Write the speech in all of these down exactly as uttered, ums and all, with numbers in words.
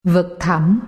Vực thẳm.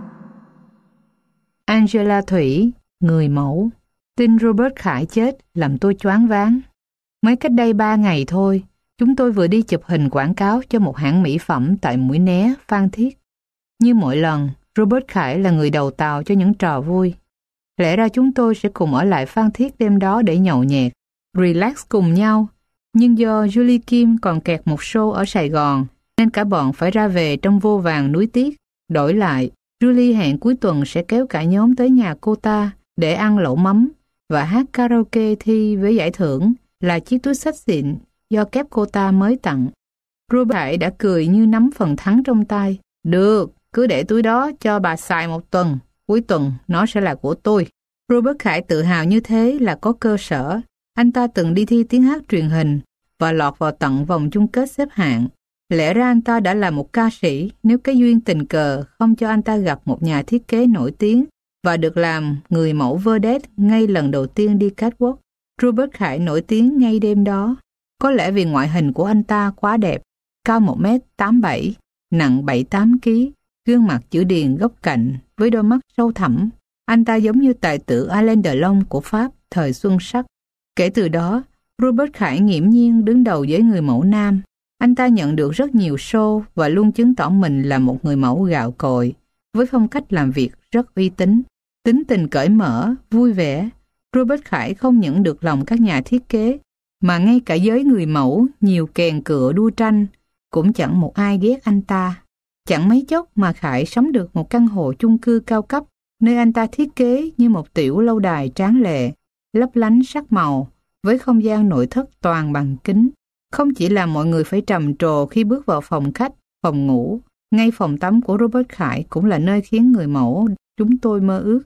Angela Thủy, người mẫu. Tin Robert Khải chết làm tôi choáng váng. Mới cách đây ba ngày thôi, chúng tôi vừa đi chụp hình quảng cáo cho một hãng mỹ phẩm tại Mũi Né, Phan Thiết. Như mọi lần, Robert Khải là người đầu tàu cho những trò vui. Lẽ ra chúng tôi sẽ cùng ở lại Phan Thiết đêm đó để nhậu nhẹt, relax cùng nhau. Nhưng do Julie Kim còn kẹt một show ở Sài Gòn, nên cả bọn phải ra về trong vô vàn nuối tiếc. Đổi lại, Julie hẹn cuối tuần sẽ kéo cả nhóm tới nhà cô ta để ăn lẩu mắm và hát karaoke thi với giải thưởng là chiếc túi xách xịn do kép cô ta mới tặng. Robert đã cười như nắm phần thắng trong tay. Được, cứ để túi đó cho bà xài một tuần, cuối tuần nó sẽ là của tôi. Robert Khải tự hào như thế là có cơ sở. Anh ta từng đi thi tiếng hát truyền hình và lọt vào tận vòng chung kết xếp hạng. Lẽ ra anh ta đã là một ca sĩ nếu cái duyên tình cờ không cho anh ta gặp một nhà thiết kế nổi tiếng và được làm người mẫu vedette ngay lần đầu tiên đi catwalk. Robert Khải nổi tiếng ngay đêm đó. Có lẽ vì ngoại hình của anh ta quá đẹp, cao một mét tám mươi bảy, nặng bảy mươi tám ki lô gam, gương mặt chữ điền góc cạnh với đôi mắt sâu thẳm. Anh ta giống như tài tử Alain Delon của Pháp thời xuân sắc. Kể từ đó, Robert Khải nghiễm nhiên đứng đầu giới người mẫu nam. Anh ta nhận được rất nhiều show và luôn chứng tỏ mình là một người mẫu gạo cội, với phong cách làm việc rất uy tín. Tính tình cởi mở, vui vẻ, Robert Khải không những được lòng các nhà thiết kế, mà ngay cả giới người mẫu nhiều kèn cựa đua tranh, cũng chẳng một ai ghét anh ta. Chẳng mấy chốc mà Khải sống được một căn hộ chung cư cao cấp, nơi anh ta thiết kế như một tiểu lâu đài tráng lệ, lấp lánh sắc màu, với không gian nội thất toàn bằng kính. Không chỉ là mọi người phải trầm trồ khi bước vào phòng khách, phòng ngủ, ngay phòng tắm của Robert Khải cũng là nơi khiến người mẫu chúng tôi mơ ước.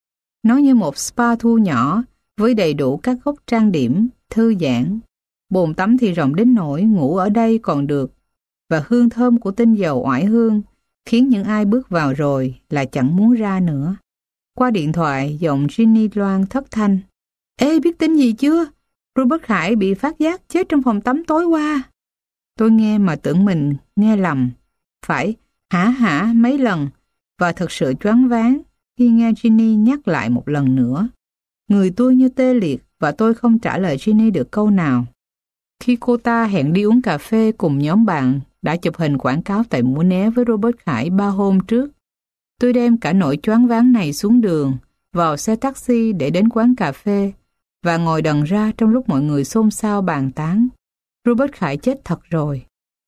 Nó như một spa thu nhỏ với đầy đủ các góc trang điểm, thư giãn. Bồn tắm thì rộng đến nỗi ngủ ở đây còn được, và hương thơm của tinh dầu oải hương khiến những ai bước vào rồi là chẳng muốn ra nữa. Qua điện thoại, giọng Ginny loan thất thanh. Ê, biết tin gì chưa? Robert Khải bị phát giác chết trong phòng tắm tối qua. Tôi nghe mà tưởng mình nghe lầm. Phải hả hả mấy lần, và thật sự choáng váng khi nghe Ginny nhắc lại một lần nữa. Người tôi như tê liệt và tôi không trả lời Ginny được câu nào. Khi cô ta hẹn đi uống cà phê cùng nhóm bạn đã chụp hình quảng cáo tại Mũi Né với Robert Khải ba hôm trước, tôi đem cả nỗi choáng váng này xuống đường, vào xe taxi để đến quán cà phê và ngồi đần ra trong lúc mọi người xôn xao bàn tán. Robert Khải chết thật rồi.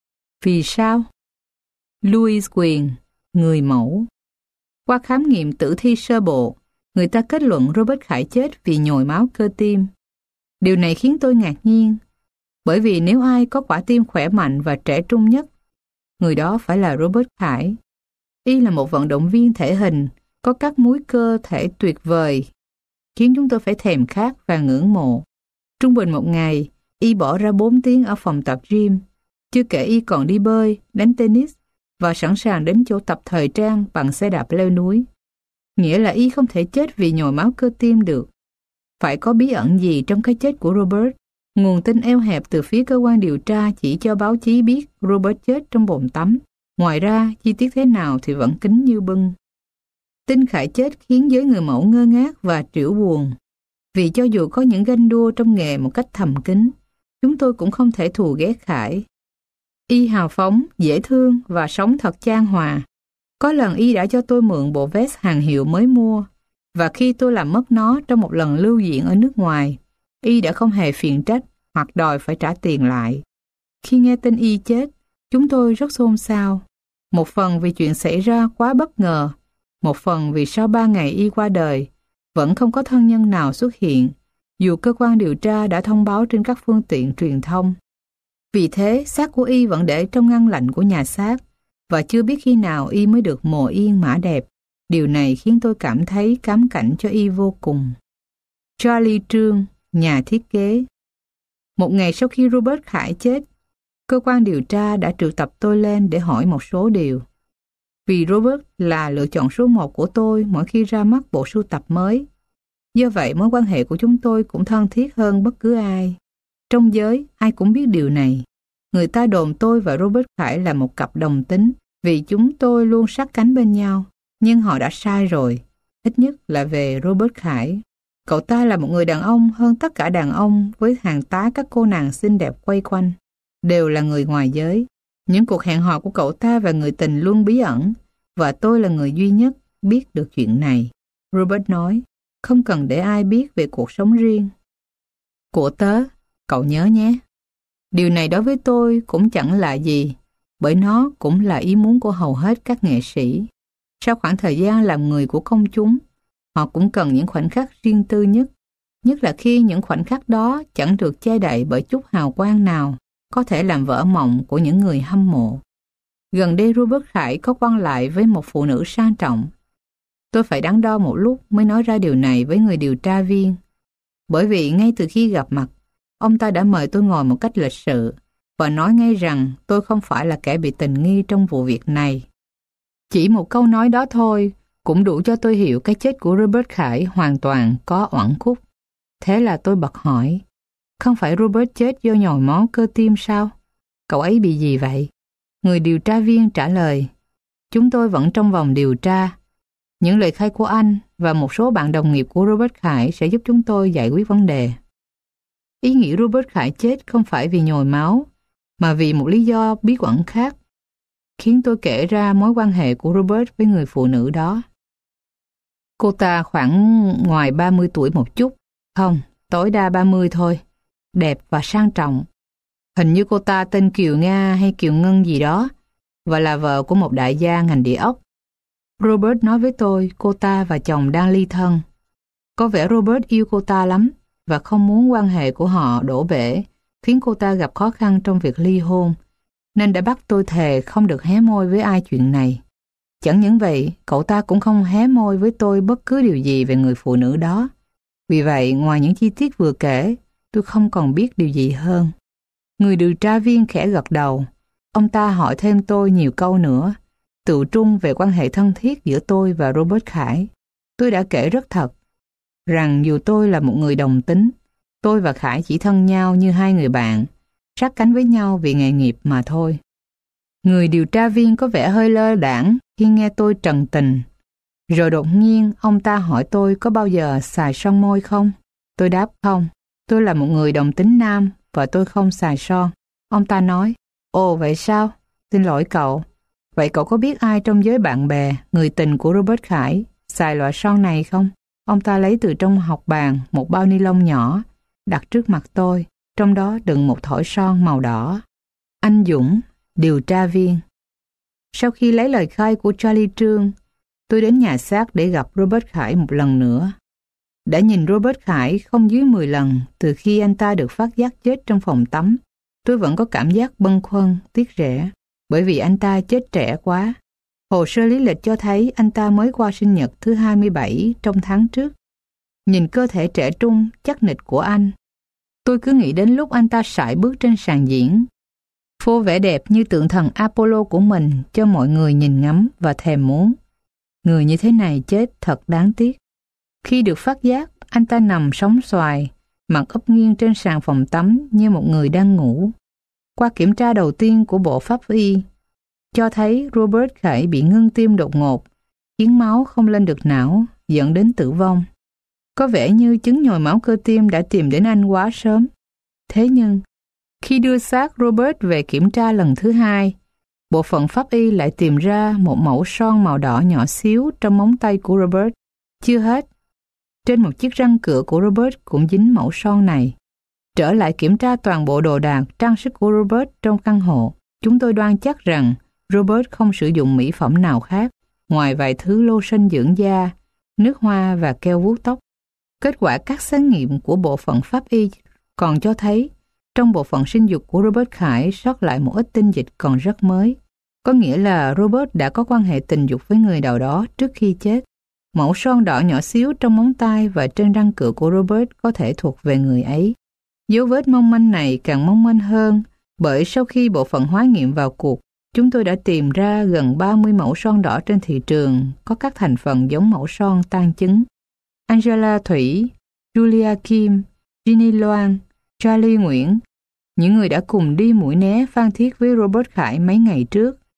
Vì sao? Louise Quyền, người mẫu. Qua khám nghiệm tử thi sơ bộ, người ta kết luận Robert Khải chết vì nhồi máu cơ tim. Điều này khiến tôi ngạc nhiên, bởi vì nếu ai có quả tim khỏe mạnh và trẻ trung nhất, người đó phải là Robert Khải. Y là một vận động viên thể hình, có các múi cơ thể tuyệt vời, khiến chúng tôi phải thèm khát và ngưỡng mộ. Trung bình một ngày, Y bỏ ra bốn tiếng ở phòng tập gym, chưa kể Y còn đi bơi, đánh tennis và sẵn sàng đến chỗ tập thời trang bằng xe đạp leo núi. Nghĩa là Y không thể chết vì nhồi máu cơ tim được. Phải có bí ẩn gì trong cái chết của Robert. Nguồn tin eo hẹp từ phía cơ quan điều tra chỉ cho báo chí biết Robert chết trong bồn tắm. Ngoài ra, chi tiết thế nào thì vẫn kín như bưng. Tin Khải chết khiến giới người mẫu ngơ ngác và trĩu buồn. Vì cho dù có những ganh đua trong nghề một cách thầm kín, chúng tôi cũng không thể thù ghét Khải. Y hào phóng, dễ thương và sống thật chan hòa. Có lần Y đã cho tôi mượn bộ vest hàng hiệu mới mua, và khi tôi làm mất nó trong một lần lưu diễn ở nước ngoài, Y đã không hề phiền trách hoặc đòi phải trả tiền lại. Khi nghe tin Y chết, chúng tôi rất xôn xao. Một phần vì chuyện xảy ra quá bất ngờ, một phần vì sau ba ngày Y qua đời, vẫn không có thân nhân nào xuất hiện, dù cơ quan điều tra đã thông báo trên các phương tiện truyền thông. Vì thế, xác của Y vẫn để trong ngăn lạnh của nhà xác, và chưa biết khi nào Y mới được mồ yên mã đẹp. Điều này khiến tôi cảm thấy cám cảnh cho Y vô cùng. Charlie Trương, nhà thiết kế. Một ngày sau khi Robert Khải chết, cơ quan điều tra đã triệu tập tôi lên để hỏi một số điều. Vì Robert là lựa chọn số một của tôi mỗi khi ra mắt bộ sưu tập mới. Do vậy, mối quan hệ của chúng tôi cũng thân thiết hơn bất cứ ai. Trong giới, ai cũng biết điều này. Người ta đồn tôi và Robert Khải là một cặp đồng tính, vì chúng tôi luôn sát cánh bên nhau. Nhưng họ đã sai rồi, ít nhất là về Robert Khải. Cậu ta là một người đàn ông hơn tất cả đàn ông, với hàng tá các cô nàng xinh đẹp quay quanh. Đều là người ngoài giới. Những cuộc hẹn hò của cậu ta và người tình luôn bí ẩn, và tôi là người duy nhất biết được chuyện này. Robert nói, không cần để ai biết về cuộc sống riêng của tớ, cậu nhớ nhé. Điều này đối với tôi cũng chẳng là gì, bởi nó cũng là ý muốn của hầu hết các nghệ sĩ. Sau khoảng thời gian làm người của công chúng, họ cũng cần những khoảnh khắc riêng tư nhất, nhất là khi những khoảnh khắc đó chẳng được che đậy bởi chút hào quang nào có thể làm vỡ mộng của những người hâm mộ. Gần đây Robert Khải có quan lại với một phụ nữ sang trọng. Tôi phải đắn đo một lúc mới nói ra điều này với người điều tra viên, bởi vì ngay từ khi gặp mặt, ông ta đã mời tôi ngồi một cách lịch sự và nói ngay rằng tôi không phải là kẻ bị tình nghi trong vụ việc này. Chỉ một câu nói đó thôi cũng đủ cho tôi hiểu cái chết của Robert Khải hoàn toàn có uẩn khúc. Thế là tôi bật hỏi, không phải Robert chết do nhồi máu cơ tim sao? Cậu ấy bị gì vậy? Người điều tra viên trả lời, chúng tôi vẫn trong vòng điều tra. Những lời khai của anh và một số bạn đồng nghiệp của Robert Khải sẽ giúp chúng tôi giải quyết vấn đề. Ý nghĩ Robert Khải chết không phải vì nhồi máu, mà vì một lý do bí ẩn khác, khiến tôi kể ra mối quan hệ của Robert với người phụ nữ đó. Cô ta khoảng ngoài ba mươi tuổi một chút, không, tối đa ba mươi thôi, đẹp và sang trọng. Hình như cô ta tên Kiều Nga hay Kiều Ngân gì đó, và là vợ của một đại gia ngành địa ốc. Robert nói với tôi cô ta và chồng đang ly thân. Có vẻ Robert yêu cô ta lắm và không muốn quan hệ của họ đổ bể, khiến cô ta gặp khó khăn trong việc ly hôn, nên đã bắt tôi thề không được hé môi với ai chuyện này. Chẳng những vậy, cậu ta cũng không hé môi với tôi bất cứ điều gì về người phụ nữ đó. Vì vậy, ngoài những chi tiết vừa kể, tôi không còn biết điều gì hơn. Người điều tra viên khẽ gật đầu. Ông ta hỏi thêm tôi nhiều câu nữa, tự trung về quan hệ thân thiết giữa tôi và Robert Khải. Tôi đã kể rất thật, rằng dù tôi là một người đồng tính, tôi và Khải chỉ thân nhau như hai người bạn, sát cánh với nhau vì nghề nghiệp mà thôi. Người điều tra viên có vẻ hơi lơ đãng khi nghe tôi trần tình. Rồi đột nhiên ông ta hỏi tôi có bao giờ xài son môi không? Tôi đáp không, tôi là một người đồng tính nam và tôi không xài son. Ông ta nói, ồ vậy sao? Xin lỗi cậu. Vậy cậu có biết ai trong giới bạn bè, người tình của Robert Khải xài loại son này không? Ông ta lấy từ trong học bàn một bao ni lông nhỏ, đặt trước mặt tôi, trong đó đựng một thỏi son màu đỏ. Anh Dũng, điều tra viên. Sau khi lấy lời khai của Charlie Trương, tôi đến nhà xác để gặp Robert Khải một lần nữa. Đã nhìn Robert Khải không dưới mười lần từ khi anh ta được phát giác chết trong phòng tắm, tôi vẫn có cảm giác bâng khuâng, tiếc rẻ, bởi vì anh ta chết trẻ quá. Hồ sơ lý lịch cho thấy anh ta mới qua sinh nhật thứ hai mươi bảy trong tháng trước. Nhìn cơ thể trẻ trung, chắc nịch của anh, tôi cứ nghĩ đến lúc anh ta sải bước trên sàn diễn, phô vẻ đẹp như tượng thần Apollo của mình cho mọi người nhìn ngắm và thèm muốn. Người như thế này chết thật đáng tiếc. Khi được phát giác, anh ta nằm sóng xoài, mặt úp nghiêng trên sàn phòng tắm như một người đang ngủ. Qua kiểm tra đầu tiên của bộ pháp y, cho thấy Robert Khải bị ngưng tim đột ngột, khiến máu không lên được não, dẫn đến tử vong. Có vẻ như chứng nhồi máu cơ tim đã tìm đến anh quá sớm. Thế nhưng, khi đưa xác Robert về kiểm tra lần thứ hai, bộ phận pháp y lại tìm ra một mẩu son màu đỏ nhỏ xíu trong móng tay của Robert. Chưa hết, trên một chiếc răng cửa của Robert cũng dính mẩu son này. Trở lại kiểm tra toàn bộ đồ đạc, trang sức của Robert trong căn hộ, chúng tôi đoan chắc rằng Robert không sử dụng mỹ phẩm nào khác, ngoài vài thứ lotion dưỡng da, nước hoa và keo vuốt tóc. Kết quả các xét nghiệm của bộ phận pháp y còn cho thấy trong bộ phận sinh dục của Robert Khải sót lại một ít tinh dịch còn rất mới. Có nghĩa là Robert đã có quan hệ tình dục với người nào đó trước khi chết. Mẩu son đỏ nhỏ xíu trong móng tay và trên răng cửa của Robert có thể thuộc về người ấy. Dấu vết mong manh này càng mong manh hơn bởi sau khi bộ phận hóa nghiệm vào cuộc, chúng tôi đã tìm ra gần ba mươi mẫu son đỏ trên thị trường có các thành phần giống mẫu son tan chứng. Angela Thủy, Julia Kim, Ginny Loan, Charlie Nguyễn, những người đã cùng đi mũi né Phan Thiết với Robert Khải mấy ngày trước,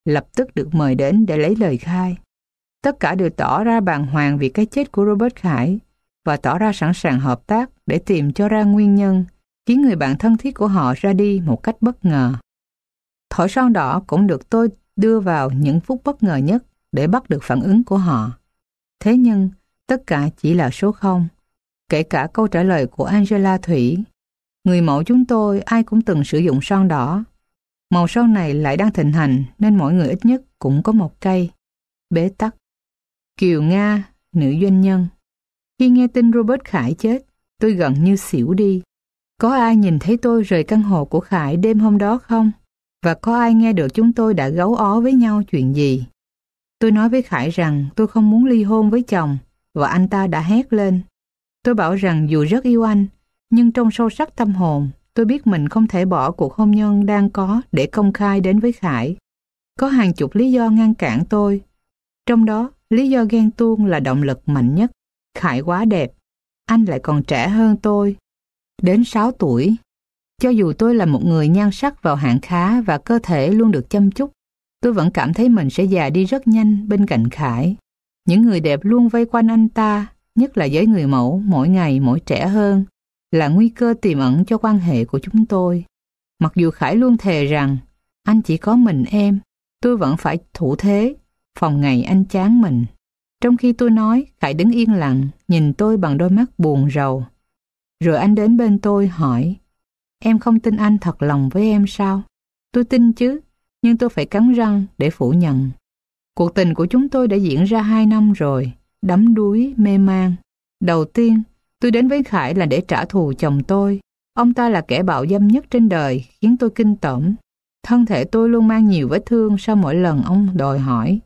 lập tức được mời đến để lấy lời khai. Tất cả đều tỏ ra bàng hoàng vì cái chết của Robert Khải và tỏ ra sẵn sàng hợp tác để tìm cho ra nguyên nhân khiến người bạn thân thiết của họ ra đi một cách bất ngờ. Thỏi son đỏ cũng được tôi đưa vào những phút bất ngờ nhất để bắt được phản ứng của họ. Thế nhưng, tất cả chỉ là số không, kể cả câu trả lời của Angela Thủy. Người mẫu chúng tôi ai cũng từng sử dụng son đỏ. Màu son này lại đang thịnh hành nên mỗi người ít nhất cũng có một cây. Bế tắc. Kiều Nga, nữ doanh nhân. Khi nghe tin Robert Khải chết, tôi gần như xỉu đi. Có ai nhìn thấy tôi rời căn hộ của Khải đêm hôm đó không? Và có ai nghe được chúng tôi đã gấu ó với nhau chuyện gì? Tôi nói với Khải rằng tôi không muốn ly hôn với chồng, và anh ta đã hét lên. Tôi bảo rằng dù rất yêu anh, nhưng trong sâu sắc tâm hồn, tôi biết mình không thể bỏ cuộc hôn nhân đang có để công khai đến với Khải. Có hàng chục lý do ngăn cản tôi. Trong đó, lý do ghen tuông là động lực mạnh nhất. Khải quá đẹp. Anh lại còn trẻ hơn tôi. Đến sáu tuổi. Cho dù tôi là một người nhan sắc vào hạng khá và cơ thể luôn được chăm chút, tôi vẫn cảm thấy mình sẽ già đi rất nhanh bên cạnh Khải. Những người đẹp luôn vây quanh anh ta, nhất là giới người mẫu mỗi ngày mỗi trẻ hơn, là nguy cơ tiềm ẩn cho quan hệ của chúng tôi. Mặc dù Khải luôn thề rằng anh chỉ có mình em, tôi vẫn phải thủ thế, phòng ngày anh chán mình. Trong khi tôi nói, Khải đứng yên lặng, nhìn tôi bằng đôi mắt buồn rầu. Rồi anh đến bên tôi hỏi, em không tin anh thật lòng với em sao? Tôi tin chứ, nhưng tôi phải cắn răng để phủ nhận. Cuộc tình của chúng tôi đã diễn ra hai năm rồi, đắm đuối, mê man. Đầu tiên, tôi đến với Khải là để trả thù chồng tôi. Ông ta là kẻ bạo dâm nhất trên đời, khiến tôi kinh tởm. Thân thể tôi luôn mang nhiều vết thương sau mỗi lần ông đòi hỏi.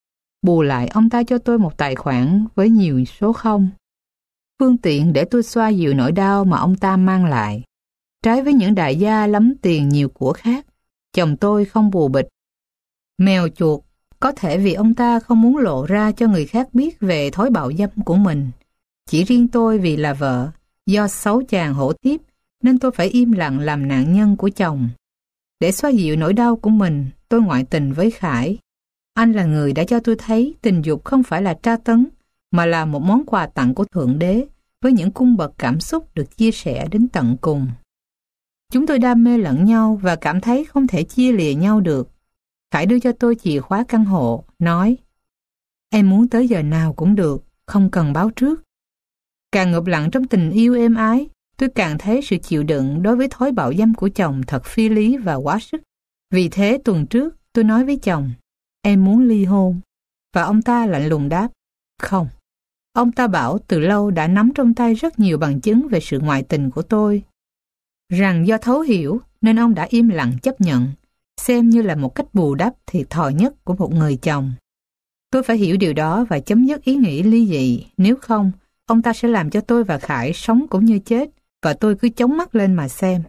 Bù lại, ông ta cho tôi một tài khoản với nhiều số không. Phương tiện để tôi xoa dịu nỗi đau mà ông ta mang lại. Trái với những đại gia lắm tiền nhiều của khác, chồng tôi không bù bịch. Mèo chuột, có thể vì ông ta không muốn lộ ra cho người khác biết về thói bạo dâm của mình. Chỉ riêng tôi vì là vợ, do xấu chàng hổ tiếp, nên tôi phải im lặng làm nạn nhân của chồng. Để xoa dịu nỗi đau của mình, tôi ngoại tình với Khải. Anh là người đã cho tôi thấy tình dục không phải là tra tấn, mà là một món quà tặng của Thượng Đế với những cung bậc cảm xúc được chia sẻ đến tận cùng. Chúng tôi đam mê lẫn nhau và cảm thấy không thể chia lìa nhau được. Khải đưa cho tôi chìa khóa căn hộ, nói, em muốn tới giờ nào cũng được, không cần báo trước. Càng ngụp lặng trong tình yêu êm ái, tôi càng thấy sự chịu đựng đối với thói bạo dâm của chồng thật phi lý và quá sức. Vì thế tuần trước tôi nói với chồng, em muốn ly hôn. Và ông ta lạnh lùng đáp, không. Ông ta bảo từ lâu đã nắm trong tay rất nhiều bằng chứng về sự ngoại tình của tôi. Rằng do thấu hiểu nên ông đã im lặng chấp nhận, xem như là một cách bù đắp thiệt thòi nhất của một người chồng. Tôi phải hiểu điều đó và chấm dứt ý nghĩ ly dị, nếu không, ông ta sẽ làm cho tôi và Khải sống cũng như chết, và tôi cứ chống mắt lên mà xem.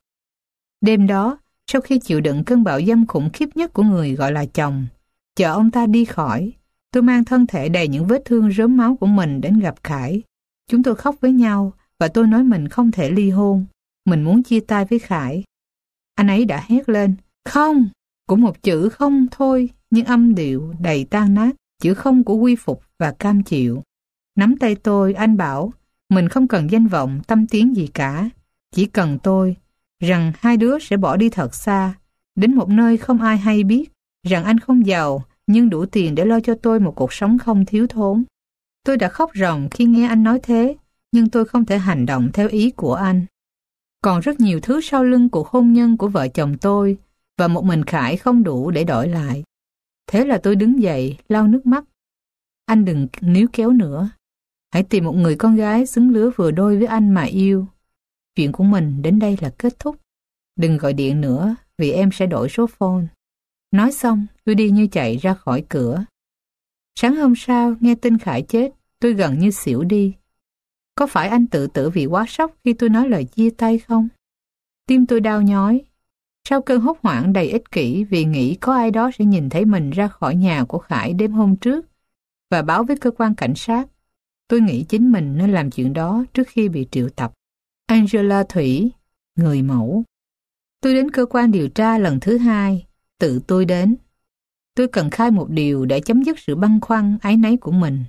Đêm đó, sau khi chịu đựng cơn bạo dâm khủng khiếp nhất của người gọi là chồng, chờ ông ta đi khỏi, tôi mang thân thể đầy những vết thương rớm máu của mình đến gặp Khải. Chúng tôi khóc với nhau và tôi nói mình không thể ly hôn, mình muốn chia tay với Khải. Anh ấy đã hét lên, không, cũng một chữ không thôi, nhưng âm điệu đầy tan nát, chữ không của quy phục và cam chịu. Nắm tay tôi, anh bảo, mình không cần danh vọng, tâm tiếng gì cả, chỉ cần tôi, rằng hai đứa sẽ bỏ đi thật xa, đến một nơi không ai hay biết, rằng anh không giàu, nhưng đủ tiền để lo cho tôi một cuộc sống không thiếu thốn. Tôi đã khóc ròng khi nghe anh nói thế, nhưng tôi không thể hành động theo ý của anh. Còn rất nhiều thứ sau lưng cuộc hôn nhân của vợ chồng tôi, và một mình Khải không đủ để đổi lại. Thế là tôi đứng dậy, lau nước mắt. Anh đừng níu kéo nữa. Hãy tìm một người con gái xứng lứa vừa đôi với anh mà yêu. Chuyện của mình đến đây là kết thúc. Đừng gọi điện nữa, vì em sẽ đổi số phone. Nói xong, tôi đi như chạy ra khỏi cửa. Sáng hôm sau, nghe tin Khải chết, tôi gần như xỉu đi. Có phải anh tự tử vì quá sốc khi tôi nói lời chia tay không? Tim tôi đau nhói. Sau cơn hốt hoảng đầy ích kỷ vì nghĩ có ai đó sẽ nhìn thấy mình ra khỏi nhà của Khải đêm hôm trước và báo với cơ quan cảnh sát, tôi nghĩ chính mình nên làm chuyện đó trước khi bị triệu tập. Angela Thủy, người mẫu. Tôi đến cơ quan điều tra lần thứ hai, tự tôi đến. Tôi cần khai một điều để chấm dứt sự băn khoăn áy náy của mình.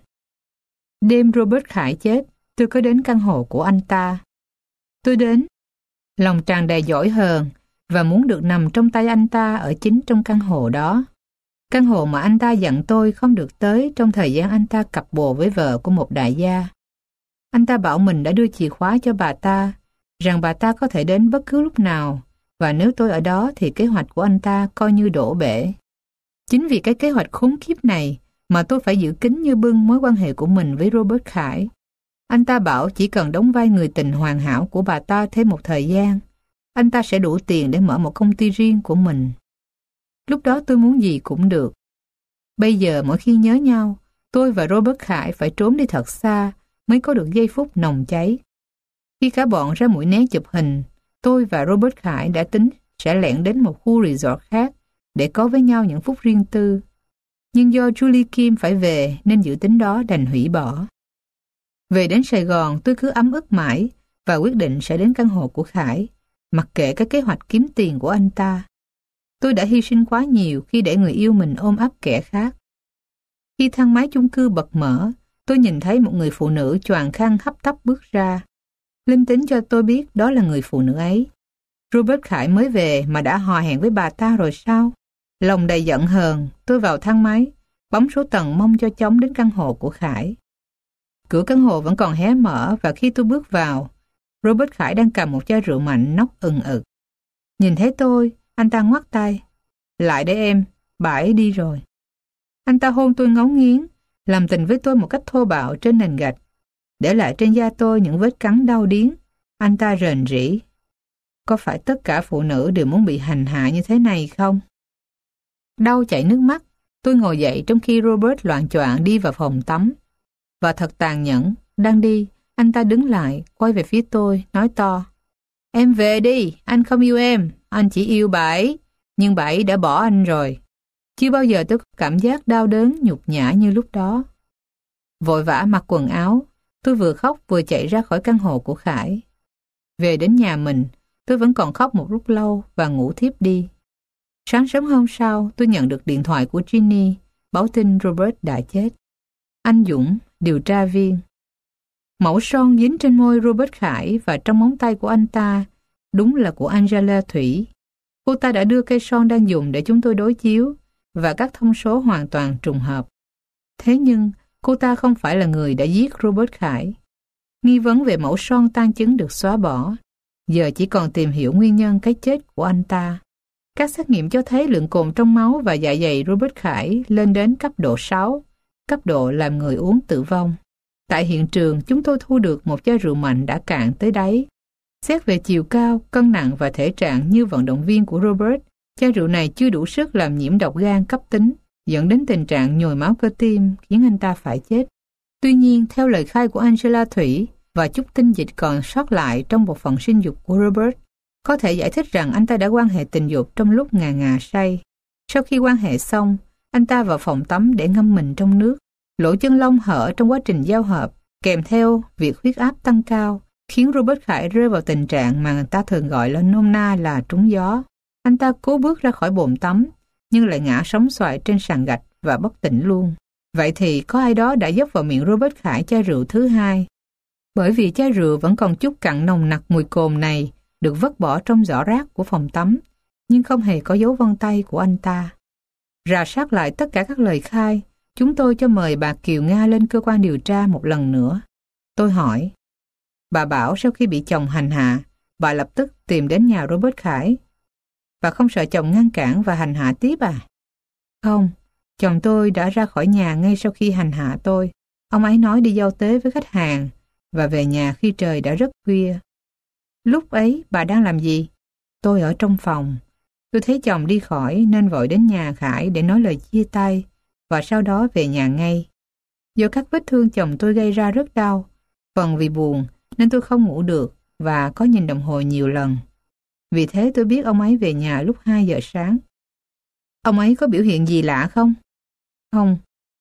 Đêm Robert Khải chết, tôi có đến căn hộ của anh ta. Tôi đến, lòng tràn đầy dỗi hờn và muốn được nằm trong tay anh ta ở chính trong căn hộ đó. Căn hộ mà anh ta dặn tôi không được tới trong thời gian anh ta cặp bồ với vợ của một đại gia. Anh ta bảo mình đã đưa chìa khóa cho bà ta, rằng bà ta có thể đến bất cứ lúc nào, và nếu tôi ở đó thì kế hoạch của anh ta coi như đổ bể. Chính vì cái kế hoạch khốn kiếp này mà tôi phải giữ kín như bưng mối quan hệ của mình với Robert Khải. Anh ta bảo chỉ cần đóng vai người tình hoàn hảo của bà ta thêm một thời gian, anh ta sẽ đủ tiền để mở một công ty riêng của mình. Lúc đó tôi muốn gì cũng được. Bây giờ mỗi khi nhớ nhau, tôi và Robert Khải phải trốn đi thật xa mới có được giây phút nồng cháy. Khi cả bọn ra Mũi Né chụp hình, tôi và Robert Khải đã tính sẽ lẻn đến một khu resort khác để có với nhau những phút riêng tư. Nhưng do Julie Kim phải về nên dự tính đó đành hủy bỏ. Về đến Sài Gòn, tôi cứ ấm ức mãi và quyết định sẽ đến căn hộ của Khải, mặc kệ cái kế hoạch kiếm tiền của anh ta. Tôi đã hy sinh quá nhiều khi để người yêu mình ôm ấp kẻ khác. Khi thang máy chung cư bật mở, tôi nhìn thấy một người phụ nữ choàng khăn hấp tấp bước ra. Linh tính cho tôi biết đó là người phụ nữ ấy. Robert Khải mới về mà đã hò hẹn với bà ta rồi sao? Lòng đầy giận hờn, tôi vào thang máy, bấm số tầng mong cho chóng đến căn hộ của Khải. Cửa căn hộ vẫn còn hé mở và khi tôi bước vào, Robert Khải đang cầm một chai rượu mạnh nóc ừng ực. Nhìn thấy tôi, anh ta ngoắt tay. Lại đây em, bà ấy đi rồi. Anh ta hôn tôi ngấu nghiến, làm tình với tôi một cách thô bạo trên nền gạch, để lại trên da tôi những vết cắn đau điếng. Anh ta rền rĩ. Có phải tất cả phụ nữ đều muốn bị hành hạ như thế này không? Đau chảy nước mắt, tôi ngồi dậy trong khi Robert loạng choạng đi vào phòng tắm. Và thật tàn nhẫn, đang đi, anh ta đứng lại, quay về phía tôi, nói to. Em về đi, anh không yêu em, anh chỉ yêu bà ấy, nhưng bà ấy đã bỏ anh rồi. Chưa bao giờ tôi có cảm giác đau đớn, nhục nhã như lúc đó. Vội vã mặc quần áo, tôi vừa khóc vừa chạy ra khỏi căn hộ của Khải. Về đến nhà mình, tôi vẫn còn khóc một lúc lâu và ngủ thiếp đi. Sáng sớm hôm sau, tôi nhận được điện thoại của Ginny, báo tin Robert đã chết. Anh Dũng, điều tra viên. Mẫu son dính trên môi Robert Khải và trong móng tay của anh ta đúng là của Angela Thủy. Cô ta đã đưa cây son đang dùng để chúng tôi đối chiếu và các thông số hoàn toàn trùng hợp. Thế nhưng, cô ta không phải là người đã giết Robert Khải. Nghi vấn về mẫu son tang chứng được xóa bỏ. Giờ chỉ còn tìm hiểu nguyên nhân cái chết của anh ta. Các xét nghiệm cho thấy lượng cồn trong máu và dạ dày Robert Khải lên đến cấp độ sáu, cấp độ làm người uống tử vong. Tại hiện trường, chúng tôi thu được một chai rượu mạnh đã cạn tới đáy. Xét về chiều cao, cân nặng và thể trạng như vận động viên của Robert, chai rượu này chưa đủ sức làm nhiễm độc gan cấp tính, dẫn đến tình trạng nhồi máu cơ tim khiến anh ta phải chết. Tuy nhiên, theo lời khai của Angela Thủy và chút tinh dịch còn sót lại trong bộ phận sinh dục của Robert, có thể giải thích rằng anh ta đã quan hệ tình dục trong lúc ngà ngà say. Sau khi quan hệ xong, anh ta vào phòng tắm để ngâm mình trong nước. Lỗ chân lông hở trong quá trình giao hợp, kèm theo việc huyết áp tăng cao, khiến Robert Khải rơi vào tình trạng mà người ta thường gọi là nôm na là trúng gió. Anh ta cố bước ra khỏi bồn tắm, nhưng lại ngã sóng xoài trên sàn gạch và bất tỉnh luôn. Vậy thì có ai đó đã dốc vào miệng Robert Khải chai rượu thứ hai. Bởi vì chai rượu vẫn còn chút cặn nồng nặc mùi cồn này, được vứt bỏ trong giỏ rác của phòng tắm, nhưng không hề có dấu vân tay của anh ta. Rà soát lại tất cả các lời khai, chúng tôi cho mời bà Kiều Nga lên cơ quan điều tra một lần nữa. Tôi hỏi, bà bảo sau khi bị chồng hành hạ, bà lập tức tìm đến nhà Robert Khải. Bà không sợ chồng ngăn cản và hành hạ tiếp à? Không, chồng tôi đã ra khỏi nhà ngay sau khi hành hạ tôi. Ông ấy nói đi giao tế với khách hàng và về nhà khi trời đã rất khuya. Lúc ấy bà đang làm gì? Tôi ở trong phòng. Tôi thấy chồng đi khỏi nên vội đến nhà Khải để nói lời chia tay và sau đó về nhà ngay. Do các vết thương chồng tôi gây ra rất đau, phần vì buồn nên tôi không ngủ được và có nhìn đồng hồ nhiều lần. Vì thế tôi biết ông ấy về nhà lúc hai giờ sáng. Ông ấy có biểu hiện gì lạ không? Không.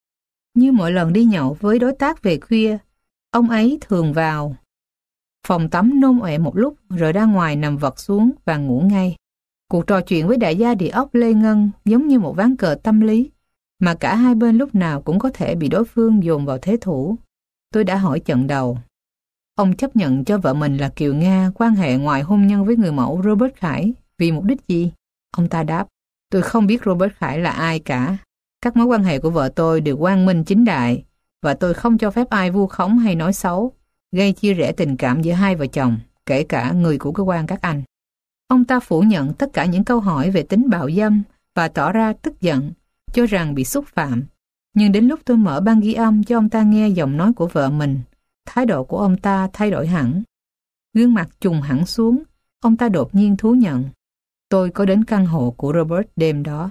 Như mỗi lần đi nhậu với đối tác về khuya, ông ấy thường vào phòng tắm nôn ọe một lúc rồi ra ngoài nằm vật xuống và ngủ ngay. Cuộc trò chuyện với đại gia địa ốc Lê Ngân giống như một ván cờ tâm lý, mà cả hai bên lúc nào cũng có thể bị đối phương dồn vào thế thủ. Tôi đã hỏi trận đầu. Ông chấp nhận cho vợ mình là Kiều Nga quan hệ ngoài hôn nhân với người mẫu Robert Khải vì mục đích gì? Ông ta đáp, tôi không biết Robert Khải là ai cả. Các mối quan hệ của vợ tôi đều quang minh chính đại, và tôi không cho phép ai vu khống hay nói xấu, gây chia rẽ tình cảm giữa hai vợ chồng, kể cả người của cơ quan các anh. Ông ta phủ nhận tất cả những câu hỏi về tính bạo dâm và tỏ ra tức giận, cho rằng bị xúc phạm. Nhưng đến lúc tôi mở băng ghi âm cho ông ta nghe giọng nói của vợ mình, thái độ của ông ta thay đổi hẳn. Gương mặt trùng hẳn xuống, ông ta đột nhiên thú nhận. Tôi có đến căn hộ của Robert đêm đó.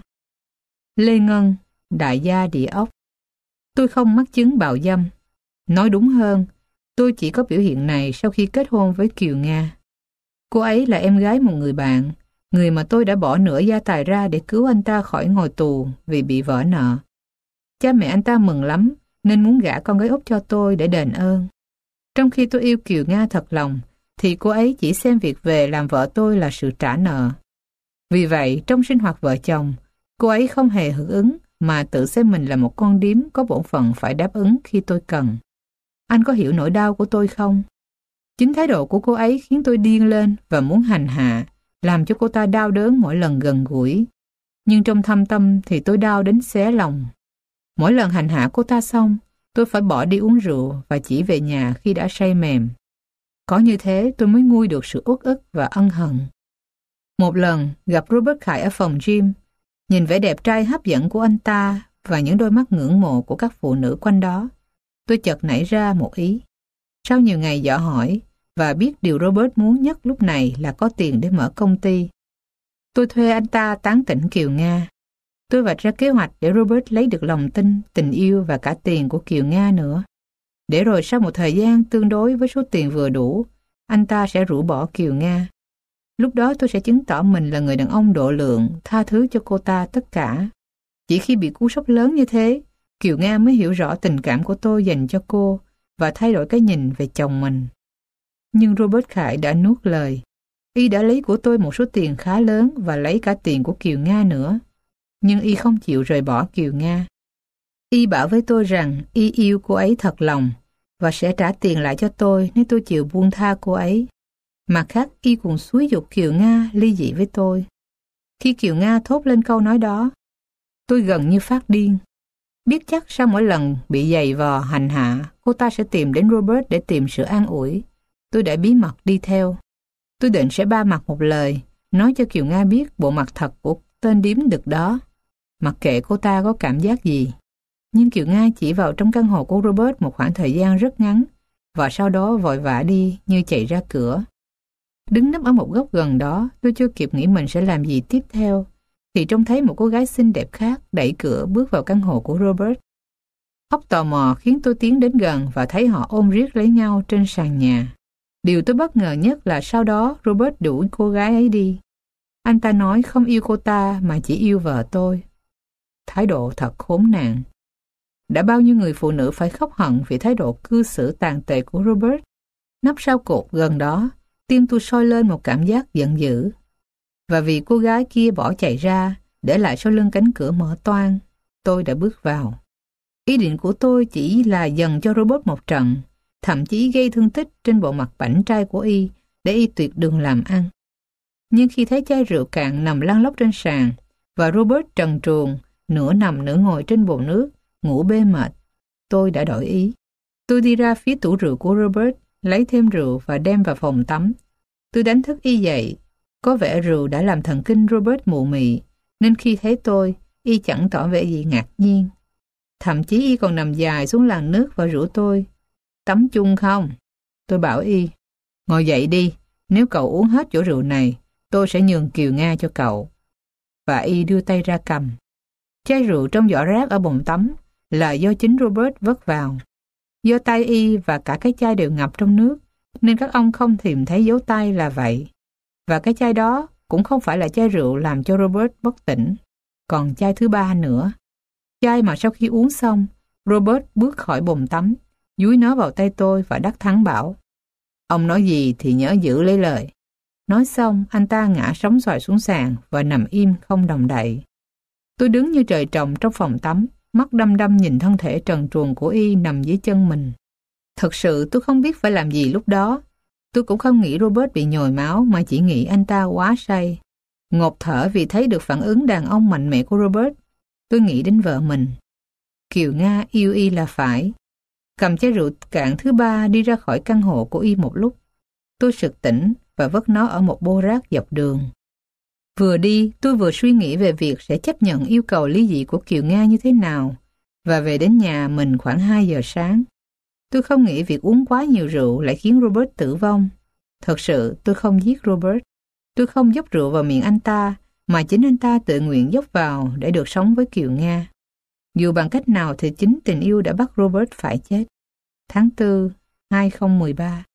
Lê Ngân, đại gia địa ốc. Tôi không mắc chứng bạo dâm. Nói đúng hơn, tôi chỉ có biểu hiện này sau khi kết hôn với Kiều Nga. Cô ấy là em gái một người bạn, người mà tôi đã bỏ nửa gia tài ra để cứu anh ta khỏi ngồi tù vì bị vỡ nợ. Cha mẹ anh ta mừng lắm, nên muốn gả con gái út cho tôi để đền ơn. Trong khi tôi yêu Kiều Nga thật lòng, thì cô ấy chỉ xem việc về làm vợ tôi là sự trả nợ. Vì vậy, trong sinh hoạt vợ chồng, cô ấy không hề hưởng ứng, mà tự xem mình là một con điếm có bổn phận phải đáp ứng khi tôi cần. Anh có hiểu nỗi đau của tôi không? Chính thái độ của cô ấy khiến tôi điên lên và muốn hành hạ, làm cho cô ta đau đớn mỗi lần gần gũi. Nhưng trong thâm tâm thì tôi đau đến xé lòng. Mỗi lần hành hạ cô ta xong, tôi phải bỏ đi uống rượu và chỉ về nhà khi đã say mềm. Có như thế tôi mới nguôi được sự uất ức và ân hận. Một lần gặp Robert Khải ở phòng gym, nhìn vẻ đẹp trai hấp dẫn của anh ta và những đôi mắt ngưỡng mộ của các phụ nữ quanh đó, tôi chợt nảy ra một ý. Sau nhiều ngày dò hỏi và biết điều Robert muốn nhất lúc này là có tiền để mở công ty, tôi thuê anh ta tán tỉnh Kiều Nga. Tôi vạch ra kế hoạch để Robert lấy được lòng tin, tình yêu và cả tiền của Kiều Nga nữa. Để rồi sau một thời gian tương đối với số tiền vừa đủ, anh ta sẽ rũ bỏ Kiều Nga. Lúc đó tôi sẽ chứng tỏ mình là người đàn ông độ lượng, tha thứ cho cô ta tất cả. Chỉ khi bị cú sốc lớn như thế, Kiều Nga mới hiểu rõ tình cảm của tôi dành cho cô và thay đổi cái nhìn về chồng mình. Nhưng Robert Khải đã nuốt lời. Y đã lấy của tôi một số tiền khá lớn và lấy cả tiền của Kiều Nga nữa. Nhưng Y không chịu rời bỏ Kiều Nga. Y bảo với tôi rằng Y yêu cô ấy thật lòng và sẽ trả tiền lại cho tôi nếu tôi chịu buông tha cô ấy. Mặt khác, Y cũng xúi giục Kiều Nga ly dị với tôi. Khi Kiều Nga thốt lên câu nói đó, tôi gần như phát điên. Biết chắc sau mỗi lần bị giày vò hành hạ, cô ta sẽ tìm đến Robert để tìm sự an ủi. Tôi đã bí mật đi theo. Tôi định sẽ ba mặt một lời, nói cho Kiều Nga biết bộ mặt thật của tên điếm đực đó. Mặc kệ cô ta có cảm giác gì. Nhưng Kiều Nga chỉ vào trong căn hộ của Robert một khoảng thời gian rất ngắn, và sau đó vội vã đi như chạy ra cửa. Đứng nấp ở một góc gần đó, tôi chưa kịp nghĩ mình sẽ làm gì tiếp theo, thì trông thấy một cô gái xinh đẹp khác đẩy cửa bước vào căn hộ của Robert. Óc tò mò khiến tôi tiến đến gần và thấy họ ôm riết lấy nhau trên sàn nhà. Điều tôi bất ngờ nhất là sau đó Robert đuổi cô gái ấy đi. Anh ta nói không yêu cô ta mà chỉ yêu vợ tôi. Thái độ thật khốn nạn. Đã bao nhiêu người phụ nữ phải khóc hận vì thái độ cư xử tàn tệ của Robert. Nấp sau cột gần đó, tim tôi sôi lên một cảm giác giận dữ. Và vì cô gái kia bỏ chạy ra, để lại sau lưng cánh cửa mở toang, tôi đã bước vào. Ý định của tôi chỉ là dần cho Robert một trận, thậm chí gây thương tích trên bộ mặt bảnh trai của Y để Y tuyệt đường làm ăn. Nhưng khi thấy chai rượu cạn nằm lăn lóc trên sàn và Robert trần truồng, nửa nằm nửa ngồi trên bồn nước, ngủ bê mệt, tôi đã đổi ý. Tôi đi ra phía tủ rượu của Robert, lấy thêm rượu và đem vào phòng tắm. Tôi đánh thức Y dậy. Có vẻ rượu đã làm thần kinh Robert mụ mị, nên khi thấy tôi, Y chẳng tỏ vẻ gì ngạc nhiên. Thậm chí Y còn nằm dài xuống làn nước và rủ tôi. Tắm chung không? Tôi bảo Y, ngồi dậy đi, nếu cậu uống hết chỗ rượu này, tôi sẽ nhường Kiều Nga cho cậu. Và Y đưa tay ra cầm. Chai rượu trong giỏ rác ở bồn tắm là do chính Robert vất vào. Do tay Y và cả cái chai đều ngập trong nước, nên các ông không tìm thấy dấu tay là vậy. Và cái chai đó cũng không phải là chai rượu làm cho Robert bất tỉnh. Còn chai thứ ba nữa. Chai mà sau khi uống xong, Robert bước khỏi bồn tắm, dúi nó vào tay tôi và đắc thắng bảo: Ông nói gì thì nhớ giữ lấy lời. Nói xong, anh ta ngã sóng xoài xuống sàn và nằm im không động đậy. Tôi đứng như trời trồng trong phòng tắm, mắt đăm đăm nhìn thân thể trần truồng của y nằm dưới chân mình. Thật sự tôi không biết phải làm gì lúc đó. Tôi cũng không nghĩ Robert bị nhồi máu mà chỉ nghĩ anh ta quá say. Ngột thở vì thấy được phản ứng đàn ông mạnh mẽ của Robert. Tôi nghĩ đến vợ mình. Kiều Nga yêu y là phải. Cầm chai rượu cạn thứ ba đi ra khỏi căn hộ của y một lúc. Tôi sực tỉnh và vứt nó ở một bô rác dọc đường. Vừa đi, tôi vừa suy nghĩ về việc sẽ chấp nhận yêu cầu ly dị của Kiều Nga như thế nào, và về đến nhà mình khoảng hai giờ sáng. Tôi không nghĩ việc uống quá nhiều rượu lại khiến Robert tử vong. Thật sự, tôi không giết Robert. Tôi không dốc rượu vào miệng anh ta, mà chính anh ta tự nguyện dốc vào để được sống với Kiều Nga. Dù bằng cách nào thì chính tình yêu đã bắt Robert phải chết. Tháng tư, hai không một ba.